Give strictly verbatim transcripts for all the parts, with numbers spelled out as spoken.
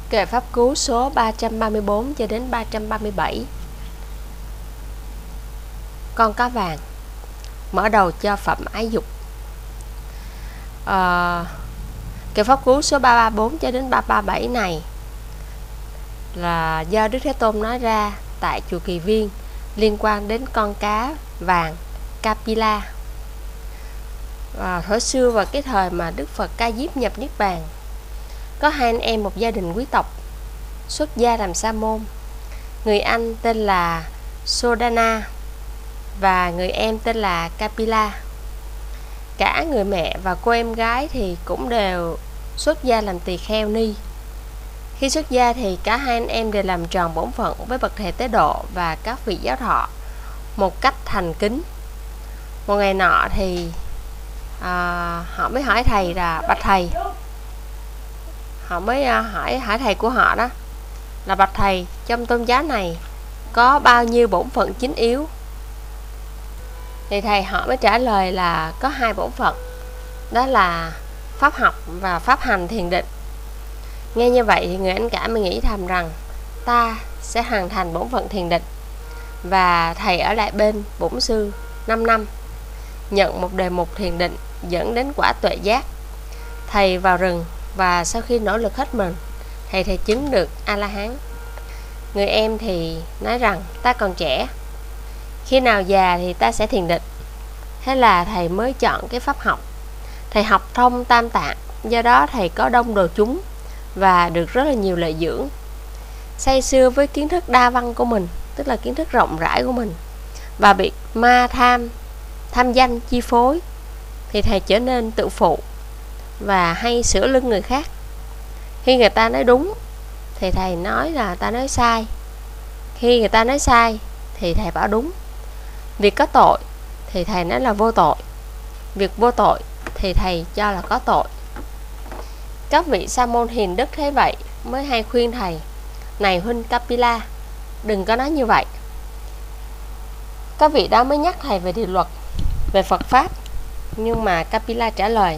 Kệ pháp cú số ba trăm ba mươi bốn cho đến ba trăm ba mươi bảy. Con cá vàng mở đầu cho phẩm ái dục. à, Kệ pháp cú số ba trăm ba mươi bốn cho đến ba trăm ba mươi bảy này là do Đức Thế Tôn nói ra tại chùa Kỳ Viên liên quan đến con cá vàng Kapila. à, Thuở xưa vào cái thời mà Đức Phật Ca Diếp nhập Niết Bàn, có hai anh em một gia đình quý tộc xuất gia làm sa môn. Người anh tên là Sodana và người em tên là Kapila. Cả người mẹ và cô em gái thì cũng đều xuất gia làm tỳ kheo ni. Khi xuất gia thì cả hai anh em đều làm tròn bổn phận với bậc thầy tế độ và các vị giáo thọ một cách thành kính. Một ngày nọ thì à, họ mới hỏi thầy là bạch thầy, họ mới à, hỏi hỏi thầy của họ đó là bạch thầy, trong tôn giáo này có bao nhiêu bổn phận chính yếu? Thì thầy họ mới trả lời là có hai bổn phận, đó là pháp học và pháp hành thiền định. Nghe như vậy thì người anh cả mới nghĩ thầm rằng ta sẽ hoàn thành bổn phận thiền định, và thầy ở lại bên bổn sư năm năm, nhận một đề mục thiền định dẫn đến quả tuệ giác. Thầy vào rừng và sau khi nỗ lực hết mình, thầy thầy chứng được A-la-hán. Người em thì nói rằng ta còn trẻ, khi nào già thì ta sẽ thiền định. Thế là thầy mới chọn cái pháp học. Thầy học thông tam tạng, do đó thầy có đông đồ chúng và được rất là nhiều lợi dưỡng. Say sưa với kiến thức đa văn của mình, tức là kiến thức rộng rãi của mình, và bị ma tham, tham danh chi phối, thì thầy trở nên tự phụ và hay sửa lưng người khác. Khi người ta nói đúng thì thầy nói là ta nói sai, khi người ta nói sai thì thầy bảo đúng. Việc có tội thì thầy nói là vô tội, việc vô tội thì thầy cho là có tội. Các vị sa môn hiền đức thấy vậy mới hay khuyên thầy: này huynh Kapila, đừng có nói như vậy. Các vị đó mới nhắc thầy về điều luật, về Phật Pháp. Nhưng mà Kapila trả lời: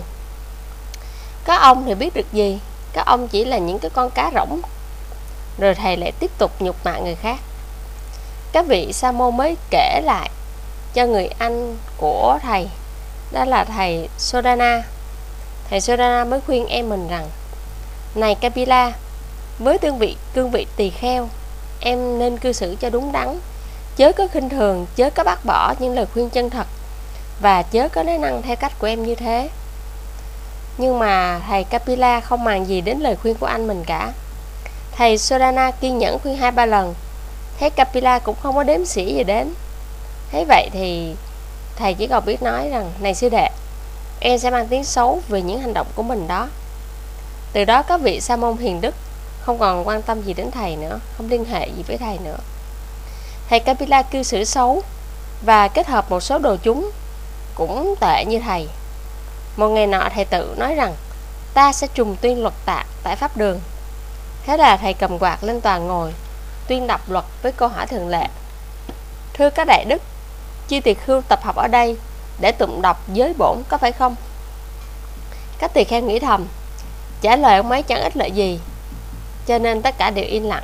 các ông thì biết được gì, các ông chỉ là những cái con cá rỗng. Rồi thầy lại tiếp tục nhục mạ người khác. Các vị sa môn mới kể lại cho người anh của thầy, đó là thầy Sodana. Thầy Sodana mới khuyên em mình rằng: này Kapila, với tương vị cương vị tỳ kheo, em nên cư xử cho đúng đắn, chớ có khinh thường, chớ có bác bỏ những lời khuyên chân thật, và chớ có nói năng theo cách của em như thế. Nhưng mà thầy Kapila không màng gì đến lời khuyên của anh mình cả. Thầy Sodana kiên nhẫn khuyên hai ba lần, thấy Kapila cũng không có đếm xỉa gì đến. Thế vậy thì thầy chỉ còn biết nói rằng: này sư đệ, em sẽ mang tiếng xấu về những hành động của mình đó. Từ đó các vị sa môn hiền đức không còn quan tâm gì đến thầy nữa, không liên hệ gì với thầy nữa. Thầy Kapila cư xử xấu và kết hợp một số đồ chúng cũng tệ như thầy. Một ngày nọ thầy tự nói rằng ta sẽ trùng tuyên luật tạ tại pháp đường. Thế là thầy cầm quạt lên tòa ngồi tuyên đọc luật với câu hỏi thường lệ: thưa các đại đức, chư tỳ khưu tập hợp ở đây để tụng đọc giới bổn có phải không? Các tỳ kheo nghĩ thầm, trả lời ông ấy chẳng ích lợi gì, cho nên tất cả đều im lặng.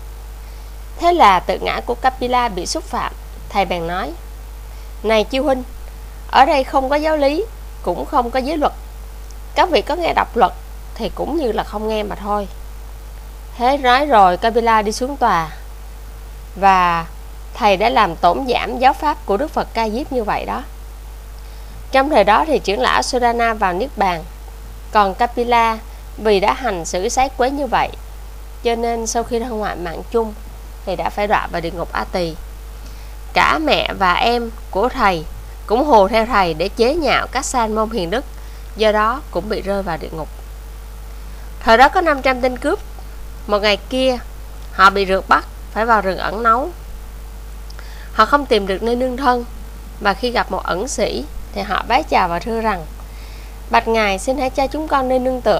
Thế là tự ngã của Kapila bị xúc phạm. Thầy bèn nói: này chư huynh, ở đây không có giáo lý, cũng không có giới luật. Các vị có nghe đọc luật thì cũng như là không nghe mà thôi. Thế nói rồi Kapila đi xuống tòa, và thầy đã làm tổn giảm giáo pháp của Đức Phật Ca Diếp như vậy đó. Trong thời đó thì trưởng lão Sodana vào Niết Bàn, còn Kapila vì đã hành xử sái quấy như vậy, cho nên sau khi ra ngoại mạng chung thì đã phải đọa vào địa ngục A Tỳ. Cả mẹ và em của thầy cũng hùa theo thầy để chế nhạo các sa môn hiền đức, do đó cũng bị rơi vào địa ngục. Thời đó có năm trăm tên cướp. Một ngày kia họ bị rượt bắt, phải vào rừng ẩn náu. Họ không tìm được nơi nương thân, và khi gặp một ẩn sĩ thì họ bái chào và thưa rằng: bạch ngài, xin hãy cho chúng con nơi nương tựa.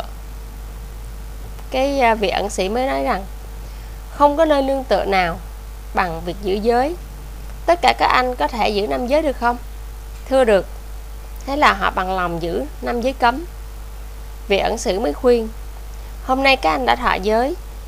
Cái vị ẩn sĩ mới nói rằng: không có nơi nương tựa nào bằng việc giữ giới. Tất cả các anh có thể giữ năm giới được không? Thưa được. Thế là họ bằng lòng giữ năm giới cấm. Vị ẩn sĩ mới khuyên: hôm nay các anh đã thọ giới,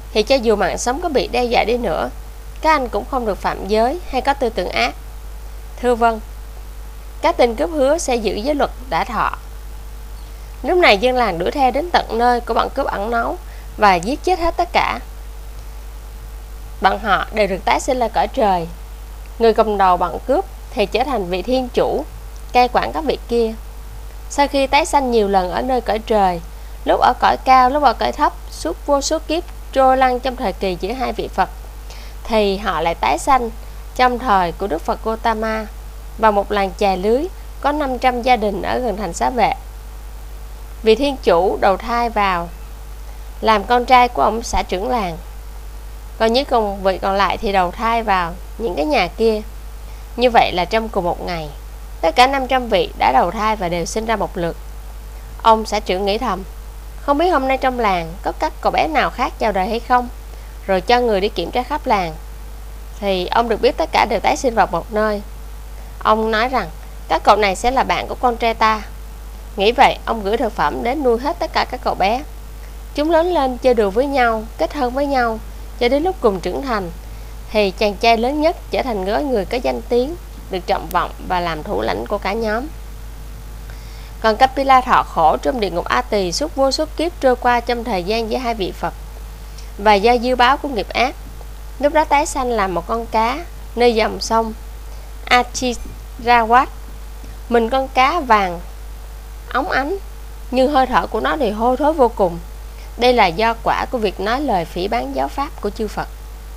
thì cho dù mạng sống có bị đe dọa đi nữa, các anh cũng không được phạm giới hay có tư tưởng ác. Thưa vâng. Các tên cướp hứa sẽ giữ giới luật đã thọ. Lúc này dân làng đuổi theo đến tận nơi của bọn cướp ẩn náu và giết chết hết tất cả. Bọn họ đều được tái sinh lại cõi trời. Người cầm đầu bọn cướp thì trở thành vị thiên chủ, cai quản các vị kia. Sau khi tái sanh nhiều lần ở nơi cõi trời, lúc ở cõi cao, lúc ở cõi thấp, suốt vô số kiếp trôi lăn trong thời kỳ giữa hai vị Phật, thì họ lại tái sanh trong thời của Đức Phật Gotama và một làng chài lưới có năm trăm gia đình ở gần thành Xá Vệ. Vị thiên chủ đầu thai vào làm con trai của ông xã trưởng làng, còn những công vị còn lại thì đầu thai vào những cái nhà kia. Như vậy là trong cùng một ngày, tất cả năm trăm vị đã đầu thai và đều sinh ra một lượt. Ông xã trưởng nghĩ thầm, không biết hôm nay trong làng có các cậu bé nào khác chào đời hay không, rồi cho người đi kiểm tra khắp làng. Thì ông được biết tất cả đều tái sinh vào một nơi. Ông nói rằng các cậu này sẽ là bạn của con trai ta. Nghĩ vậy, ông gửi thực phẩm đến nuôi hết tất cả các cậu bé. Chúng lớn lên chơi đùa với nhau, kết thân với nhau, cho đến lúc cùng trưởng thành thì chàng trai lớn nhất trở thành gói người có danh tiếng, được trọng vọng và làm thủ lãnh của cả nhóm. Còn Kapila thọ khổ trong địa ngục A Tỳ suốt vô số kiếp trôi qua trong thời gian giữa hai vị Phật, và do dư báo của nghiệp ác, lúc đó tái sanh làm một con cá nơi dòng sông Achirawat. Mình con cá vàng óng ánh, nhưng hơi thở của nó thì hôi thối vô cùng. Đây là do quả của việc nói lời phỉ báng giáo pháp của chư Phật.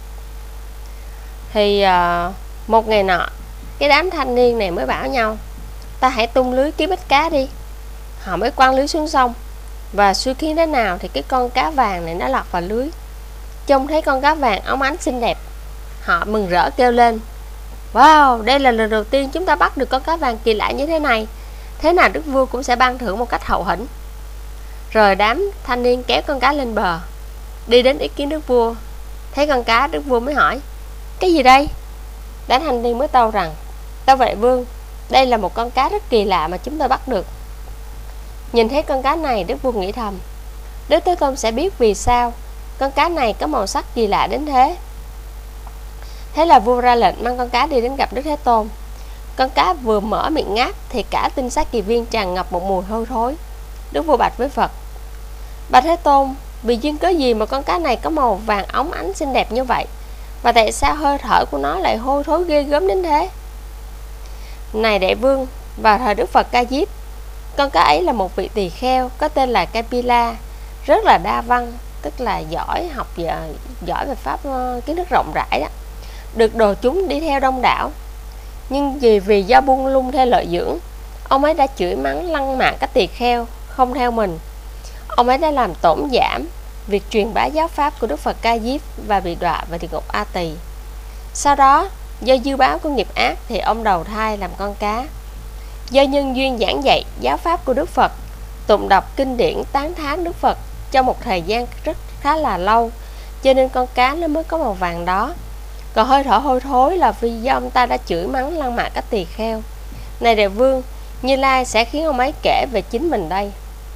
Thì uh, một ngày nọ, cái đám thanh niên này mới bảo nhau, ta hãy tung lưới kiếm ít cá đi. Họ mới quăng lưới xuống sông, và suy khiến thế nào thì cái con cá vàng này nó lọt vào lưới. Trông thấy con cá vàng óng ánh xinh đẹp, họ mừng rỡ kêu lên, wow, đây là lần đầu tiên chúng ta bắt được con cá vàng kỳ lạ như thế này. Thế nào đức vua cũng sẽ ban thưởng một cách hậu hĩnh. Rồi đám thanh niên kéo con cá lên bờ, đi đến ý kiến đức vua. Thấy con cá, đức vua mới hỏi, cái gì đây? Đám thanh niên mới tâu rằng, tâu vậy vương, đây là một con cá rất kỳ lạ mà chúng tôi bắt được. Nhìn thấy con cá này, đức vua nghĩ thầm, Đức Thế Tôn sẽ biết vì sao con cá này có màu sắc kỳ lạ đến thế. Thế là vua ra lệnh mang con cá đi đến gặp Đức Thế Tôn. Con cá vừa mở miệng ngáp thì cả tinh sát kỳ viên tràn ngập một mùi hôi thối. Đức vua bạch với Phật, bạch Thế Tôn, vì duyên cớ gì mà con cá này có màu vàng óng ánh xinh đẹp như vậy, và tại sao hơi thở của nó lại hôi thối ghê gớm đến thế? Này đại vương, vào thời Đức Phật Ca Diếp, con cá ấy là một vị tỳ kheo có tên là Kapila, rất là đa văn, tức là giỏi học giỏi về pháp kiến thức rộng rãi đó, được đồ chúng đi theo đông đảo. Nhưng vì vì do buông lung theo lợi dưỡng, ông ấy đã chửi mắng lăng mạ các tỳ kheo không theo mình. Ông ấy đã làm tổn giảm việc truyền bá giáo pháp của Đức Phật Ca Diếp và bị đọa vào địa ngục A Tỳ. Sau đó, do dư báo của nghiệp ác thì ông đầu thai làm con cá. Do nhân duyên giảng dạy giáo pháp của Đức Phật, tụng đọc kinh điển tán thán Đức Phật trong một thời gian rất khá là lâu, cho nên con cá nó mới có màu vàng đó. Còn hơi thở hôi thối là vì do ông ta đã chửi mắng lăng mạ các tỳ kheo. Này đại vương, Như Lai sẽ khiến ông ấy kể về chính mình đây.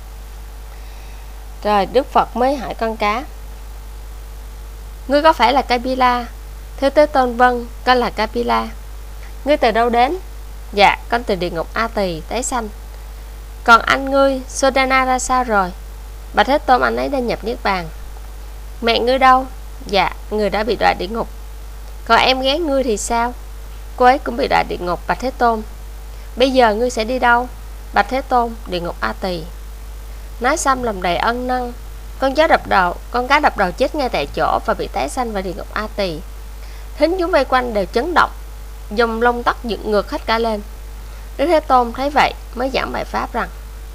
Rồi Đức Phật mới hỏi con cá, ngươi có phải là Kapila? Thưa Thế Tôn, vâng, con là Kapila. Ngươi từ đâu đến? Dạ, con từ địa ngục A Tỳ tái sanh. Còn anh ngươi Sodana ra sao rồi? Bạch Thế Tôn, anh ấy đang nhập niết bàn. Mẹ ngươi đâu? Dạ, người đã bị đọa địa ngục. Còn em gái ngươi thì sao? Cô ấy cũng bị đọa địa ngục. Bạch Thế Tôn, bây giờ ngươi sẽ đi đâu? Bạch Thế Tôn, địa ngục A Tỳ. Nói xong lòng đầy ân năn, con chó đập đầu, con cá đập đầu chết ngay tại chỗ và bị tái sanh vào địa ngục A Tỳ. Thính chúng vây quanh đều chấn động, dùng lông tóc dựng ngược hết cả lên. Đức Thế Tôn thấy vậy mới giảng bài pháp rằng,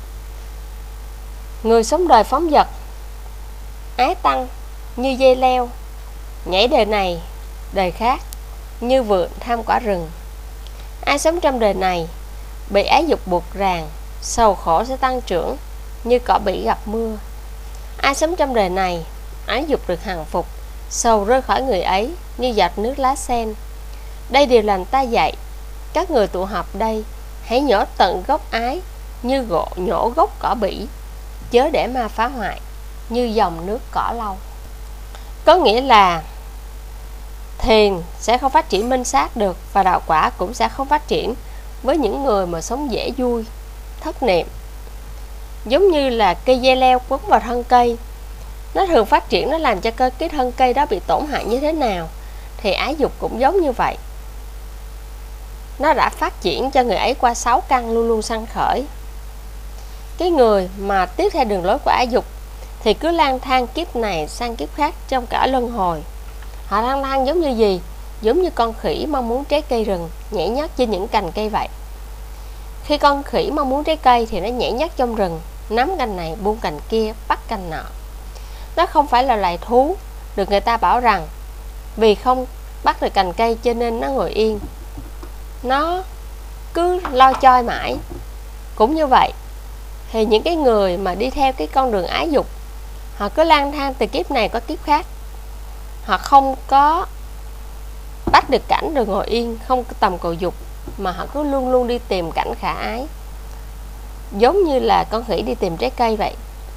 người sống đời phóng dật, ái tăng như dây leo, nhảy đời này đời khác, như vượn tham quả rừng. Ai sống trong đời này bị ái dục buộc ràng, sầu khổ sẽ tăng trưởng như cỏ bỉ gặp mưa. Ai sống trong đời này ái dục được hằng phục, sầu rơi khỏi người ấy như giọt nước lá sen. Đây đều là ta dạy các người tụ họp đây, hãy nhổ tận gốc ái như gỗ nhổ gốc cỏ bỉ, chớ để ma phá hoại như dòng nước cỏ lau. Có nghĩa là thiền sẽ không phát triển minh sát được, và đạo quả cũng sẽ không phát triển với những người mà sống dễ vui, thất niệm. Giống như là cây dây leo quấn vào thân cây, nó thường phát triển, nó làm cho cái thân cây đó bị tổn hại như thế nào, thì ái dục cũng giống như vậy. Nó đã phát triển cho người ấy qua sáu căn luôn luôn sanh khởi. Cái người mà tiếp theo đường lối của ái dục thì cứ lang thang kiếp này sang kiếp khác trong cả luân hồi. Họ lang thang giống như gì? Giống như con khỉ mong muốn trái cây rừng, nhảy nhót trên những cành cây vậy. Khi con khỉ mong muốn trái cây thì nó nhảy nhót trong rừng, nắm cành này buông cành kia, bắt cành nọ. Nó không phải là loài thú được người ta bảo rằng vì không bắt được cành cây cho nên nó ngồi yên, nó cứ lo choi mãi. Cũng như vậy, thì những cái người mà đi theo cái con đường ái dục, họ cứ lang thang từ kiếp này qua kiếp khác. Họ không có bắt được cảnh rồi ngồi yên, không có tầm cầu dục, mà họ cứ luôn luôn đi tìm cảnh khả ái, giống như là con khỉ đi tìm trái cây vậy.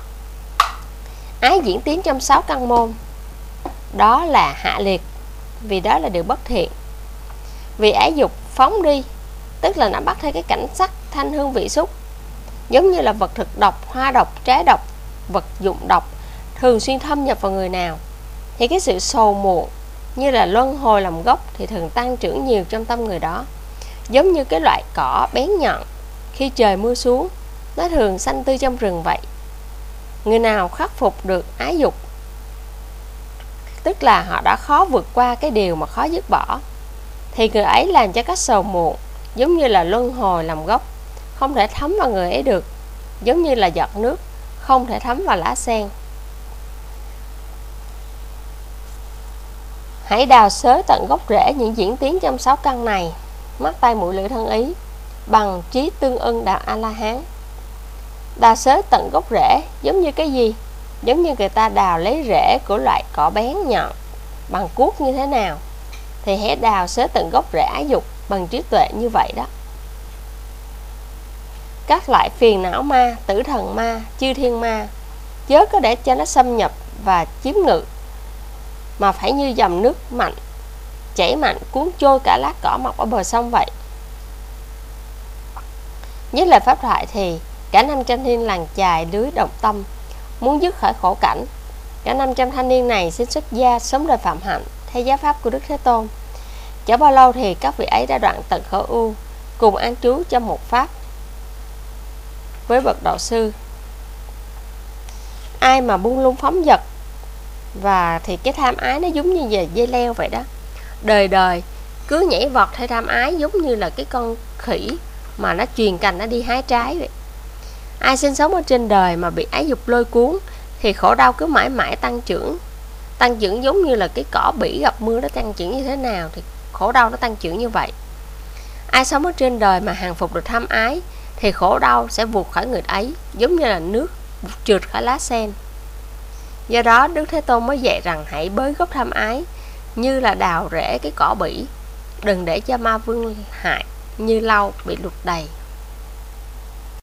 Ái diễn tiến trong sáu căn môn, đó là hạ liệt, vì đó là điều bất thiện. Vì ái dục phóng đi, tức là nó bắt theo cái cảnh sắc, thanh hương vị xúc, giống như là vật thực độc, hoa độc, trái độc, vật dụng độc thường xuyên thâm nhập vào người nào, thì cái sự sầu muộn như là luân hồi làm gốc thì thường tăng trưởng nhiều trong tâm người đó. Giống như cái loại cỏ bén nhọn, khi trời mưa xuống, nó thường xanh tươi trong rừng vậy. Người nào khắc phục được ái dục, tức là họ đã khó vượt qua cái điều mà khó dứt bỏ, thì người ấy làm cho các sầu muộn giống như là luân hồi làm gốc, không thể thấm vào người ấy được, giống như là giọt nước không thể thấm vào lá sen. Hãy đào xới tận gốc rễ những diễn tiến trong sáu căn này, mắt tay mũi lưỡi thân ý, bằng trí tương ưng đạo A-la-hán. Đào xới tận gốc rễ giống như cái gì? Giống như người ta đào lấy rễ của loại cỏ bén nhọn bằng cuốc như thế nào, thì hãy đào xới tận gốc rễ ái dục bằng trí tuệ như vậy đó. Các loại phiền não ma, tử thần ma, chư thiên ma, chớ có để cho nó xâm nhập và chiếm ngự, mà phải như dòng nước mạnh chảy mạnh cuốn trôi cả lá cỏ mọc ở bờ sông vậy. Với lời pháp thoại thì cả năm trăm thanh niên làng chài lưới đồng tâm muốn dứt khỏi khổ cảnh. Cả năm trăm thanh niên này xin xuất gia sống đời phạm hạnh theo giáo pháp của Đức Thế Tôn. Chẳng bao lâu thì các vị ấy đã đoạn tận khổ ưu, cùng an trú trong một pháp với bậc đạo sư. Ai mà buông lung phóng dật, và thì cái tham ái nó giống như về dây leo vậy đó, đời đời cứ nhảy vọt theo tham ái, giống như là cái con khỉ mà nó truyền cành nó đi hái trái vậy. Ai sinh sống ở trên đời mà bị ái dục lôi cuốn thì khổ đau cứ mãi mãi tăng trưởng. Tăng trưởng giống như là cái cỏ bỉ gặp mưa nó tăng trưởng như thế nào thì khổ đau nó tăng trưởng như vậy. Ai sống ở trên đời mà hàng phục được tham ái thì khổ đau sẽ vụt khỏi người ấy, giống như là nước trượt khỏi lá sen. Do đó Đức Thế Tôn mới dạy rằng hãy bới gốc tham ái như là đào rễ cái cỏ bỉ, đừng để cho ma vương hại như lau bị lụt đầy.